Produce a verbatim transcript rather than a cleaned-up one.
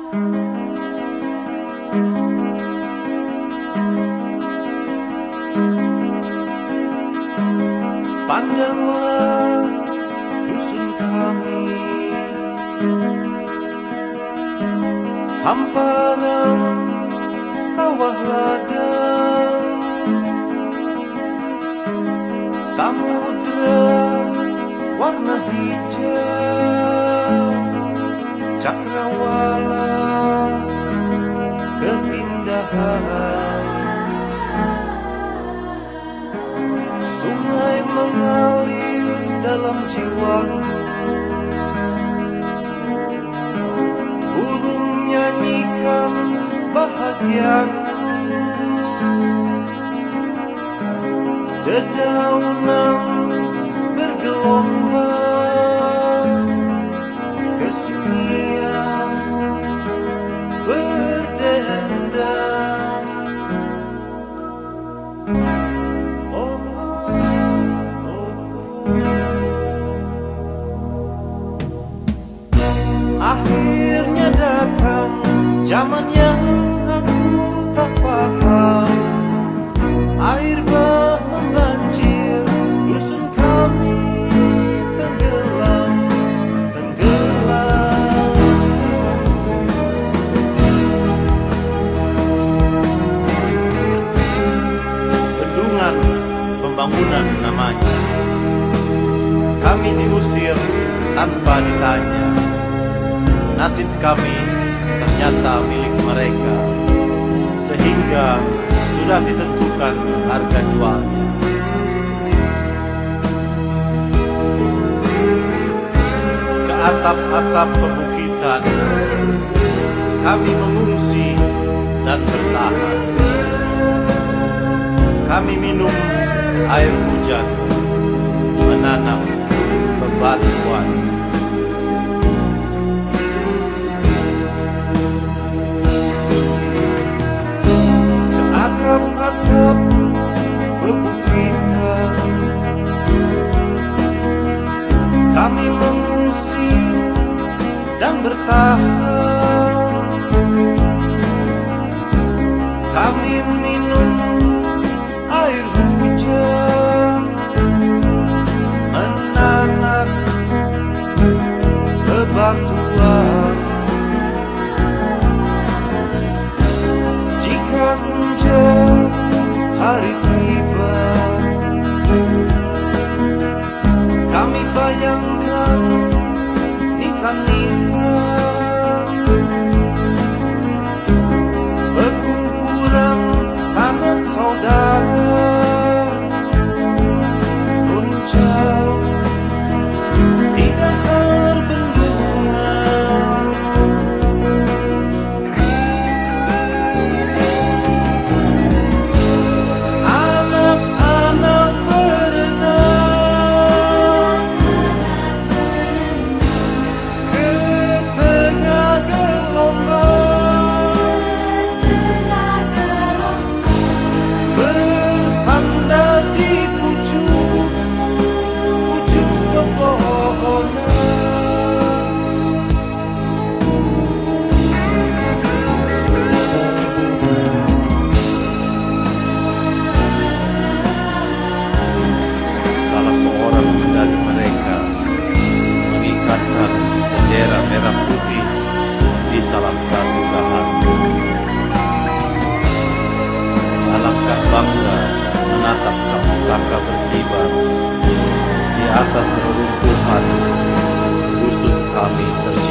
Pandanglah dusun kami, hamparan sawah ladang, samudra warna hijau, cakrawala keindahan, sungai mengalir dalam jiwaku, burung nyanyikan bahagiaku, dedaunan bergelombang, kesunyian berdendam. Oh, oh, oh. Akhirnya datang zaman yang aku tak paham. Air bah membanjir, dusun kami tenggelam, tenggelam. Bendungan pembangunan namanya. Kami diusir tanpa ditanya. Nasib kami ternyata milik mereka, sehingga sudah ditentukan harga jualnya. Ke atap-atap pebukitan kami mengungsi dan bertahan. Kami minum air hujan, menanam bebatuan. Atap pebukitan kami mengungsi dan bertahan. Kami minum air hujan, menanam bebatuan. Jika senja hari tiba, kami bayangkan nisan-nisan pekuburan sanak saudara, muncul di dasar bendungan. Anak-anak berenang ke tengah gelombang, bersandar di pucuk pucuk pepohonan. Salah seorang dari mereka mengikatkan bendera merah putih di salah satu dahan. Alangkah bangga menatap saka-saka berkibar di atas reruntuhan dusun kami tercinta.